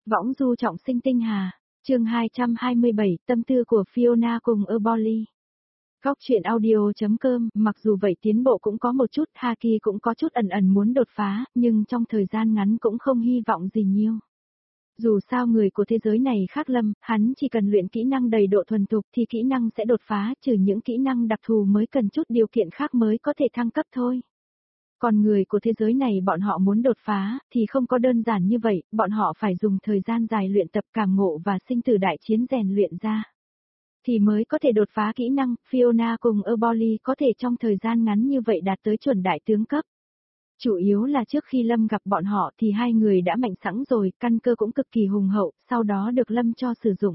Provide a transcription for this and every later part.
Võng du trọng sinh tinh hà, chương 227, tâm tư của Fiona cùng Erboli. Góc truyện audio.com, mặc dù vậy tiến bộ cũng có một chút, Haki cũng có chút ẩn ẩn muốn đột phá, nhưng trong thời gian ngắn cũng không hy vọng gì nhiều. Dù sao người của thế giới này khác Lâm, hắn chỉ cần luyện kỹ năng đầy độ thuần thục thì kỹ năng sẽ đột phá, trừ những kỹ năng đặc thù mới cần chút điều kiện khác mới có thể thăng cấp thôi. Còn người của thế giới này bọn họ muốn đột phá, thì không có đơn giản như vậy, bọn họ phải dùng thời gian dài luyện tập cảm ngộ và sinh tử đại chiến rèn luyện ra. Thì mới có thể đột phá kỹ năng, Fiona cùng Erboli có thể trong thời gian ngắn như vậy đạt tới chuẩn đại tướng cấp. Chủ yếu là trước khi Lâm gặp bọn họ thì hai người đã mạnh sẵn rồi, căn cơ cũng cực kỳ hùng hậu, sau đó được Lâm cho sử dụng.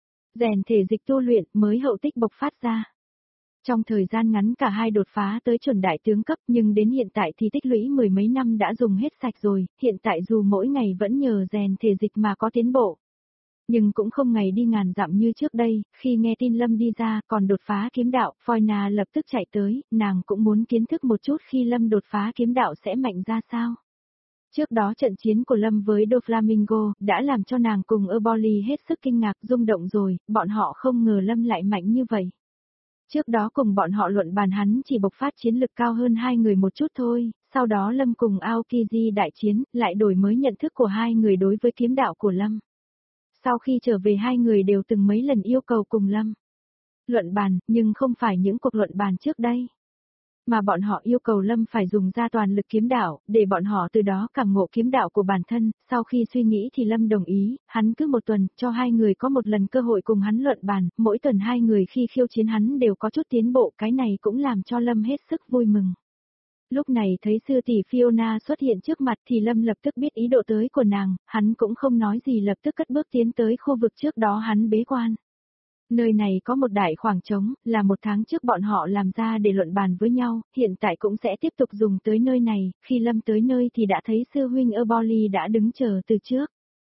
Rèn thể dịch tu luyện mới hậu tích bộc phát ra. Trong thời gian ngắn cả hai đột phá tới chuẩn đại tướng cấp nhưng đến hiện tại thì tích lũy mười mấy năm đã dùng hết sạch rồi, hiện tại dù mỗi ngày vẫn nhờ rèn thể dịch mà có tiến bộ. Nhưng cũng không ngày đi ngàn dặm như trước đây, khi nghe tin Lâm đi ra còn đột phá kiếm đạo, Foyna lập tức chạy tới, nàng cũng muốn kiến thức một chút khi Lâm đột phá kiếm đạo sẽ mạnh ra sao. Trước đó trận chiến của Lâm với Doflamingo đã làm cho nàng cùng Erboli hết sức kinh ngạc rung động rồi, bọn họ không ngờ Lâm lại mạnh như vậy. Trước đó cùng bọn họ luận bàn hắn chỉ bộc phát chiến lực cao hơn hai người một chút thôi, sau đó Lâm cùng Aokiji đại chiến, lại đổi mới nhận thức của hai người đối với kiếm đạo của Lâm. Sau khi trở về hai người đều từng mấy lần yêu cầu cùng Lâm luận bàn, nhưng không phải những cuộc luận bàn trước đây. Mà bọn họ yêu cầu Lâm phải dùng ra toàn lực kiếm đạo, để bọn họ từ đó cảm ngộ kiếm đạo của bản thân, sau khi suy nghĩ thì Lâm đồng ý, hắn cứ một tuần, cho hai người có một lần cơ hội cùng hắn luận bàn, mỗi tuần hai người khi khiêu chiến hắn đều có chút tiến bộ, cái này cũng làm cho Lâm hết sức vui mừng. Lúc này thấy sư tỷ Fiona xuất hiện trước mặt thì Lâm lập tức biết ý đồ tới của nàng, hắn cũng không nói gì lập tức cất bước tiến tới khu vực trước đó hắn bế quan. Nơi này có một đại khoảng trống, là một tháng trước bọn họ làm ra để luận bàn với nhau, hiện tại cũng sẽ tiếp tục dùng tới nơi này, khi Lâm tới nơi thì đã thấy sư huynh Erboli đã đứng chờ từ trước.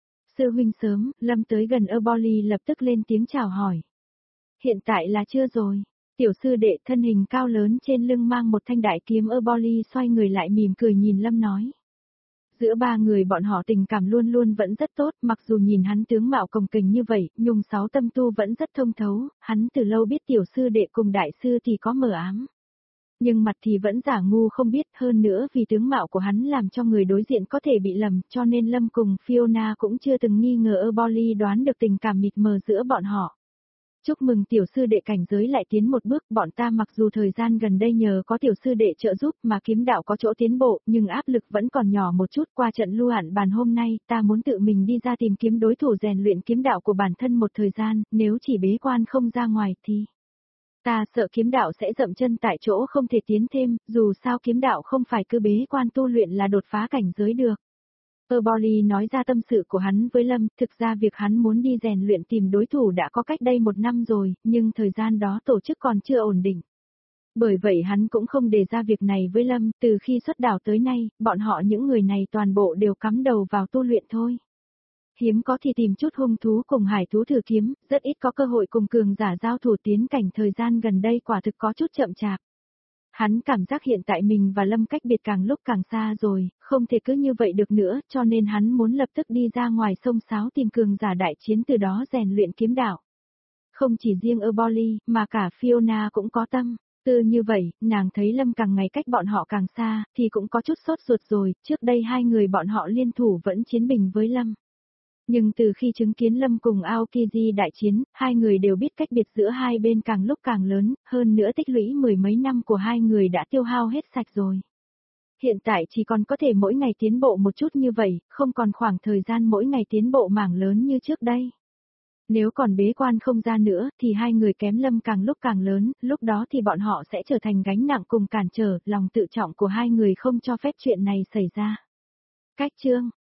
Sư huynh sớm, Lâm tới gần Erboli lập tức lên tiếng chào hỏi. Hiện tại là chưa rồi. Tiểu sư đệ thân hình cao lớn trên lưng mang một thanh đại kiếm Erboli xoay người lại mỉm cười nhìn Lâm nói. Giữa ba người bọn họ tình cảm luôn luôn vẫn rất tốt, mặc dù nhìn hắn tướng mạo cồng kềnh như vậy, nhưng sáu tâm tu vẫn rất thông thấu, hắn từ lâu biết tiểu sư đệ cùng đại sư thì có mờ ám. Nhưng mặt thì vẫn giả ngu không biết, hơn nữa vì tướng mạo của hắn làm cho người đối diện có thể bị lầm, cho nên Lâm cùng Fiona cũng chưa từng nghi ngờ Erboli đoán được tình cảm mịt mờ giữa bọn họ. Chúc mừng tiểu sư đệ cảnh giới lại tiến một bước, bọn ta mặc dù thời gian gần đây nhờ có tiểu sư đệ trợ giúp mà kiếm đạo có chỗ tiến bộ, nhưng áp lực vẫn còn nhỏ một chút. Qua trận lưu hạn bàn hôm nay, ta muốn tự mình đi ra tìm kiếm đối thủ rèn luyện kiếm đạo của bản thân một thời gian, nếu chỉ bế quan không ra ngoài thì ta sợ kiếm đạo sẽ dậm chân tại chỗ không thể tiến thêm, dù sao kiếm đạo không phải cứ bế quan tu luyện là đột phá cảnh giới được. Erboli nói ra tâm sự của hắn với Lâm, thực ra việc hắn muốn đi rèn luyện tìm đối thủ đã có cách đây một năm rồi, nhưng thời gian đó tổ chức còn chưa ổn định. Bởi vậy hắn cũng không đề ra việc này với Lâm, từ khi xuất đảo tới nay, bọn họ những người này toàn bộ đều cắm đầu vào tu luyện thôi. Hiếm có thì tìm chút hung thú cùng hải thú thử kiếm, rất ít có cơ hội cùng cường giả giao thủ tiến cảnh thời gian gần đây quả thực có chút chậm chạp. Hắn cảm giác hiện tại mình và Lâm cách biệt càng lúc càng xa rồi, không thể cứ như vậy được nữa, cho nên hắn muốn lập tức đi ra ngoài sông sáo tìm cường giả đại chiến từ đó rèn luyện kiếm đạo. Không chỉ riêng Erboli, mà cả Fiona cũng có tâm. Từ như vậy, nàng thấy Lâm càng ngày cách bọn họ càng xa, thì cũng có chút sốt ruột rồi, trước đây hai người bọn họ liên thủ vẫn chiến bình với Lâm. Nhưng từ khi chứng kiến Lâm cùng Aokiji đại chiến, hai người đều biết cách biệt giữa hai bên càng lúc càng lớn, hơn nữa tích lũy mười mấy năm của hai người đã tiêu hao hết sạch rồi. Hiện tại chỉ còn có thể mỗi ngày tiến bộ một chút như vậy, không còn khoảng thời gian mỗi ngày tiến bộ mảng lớn như trước đây. Nếu còn bế quan không ra nữa thì hai người kém Lâm càng lúc càng lớn, lúc đó thì bọn họ sẽ trở thành gánh nặng cùng cản trở, lòng tự trọng của hai người không cho phép chuyện này xảy ra. Cách chương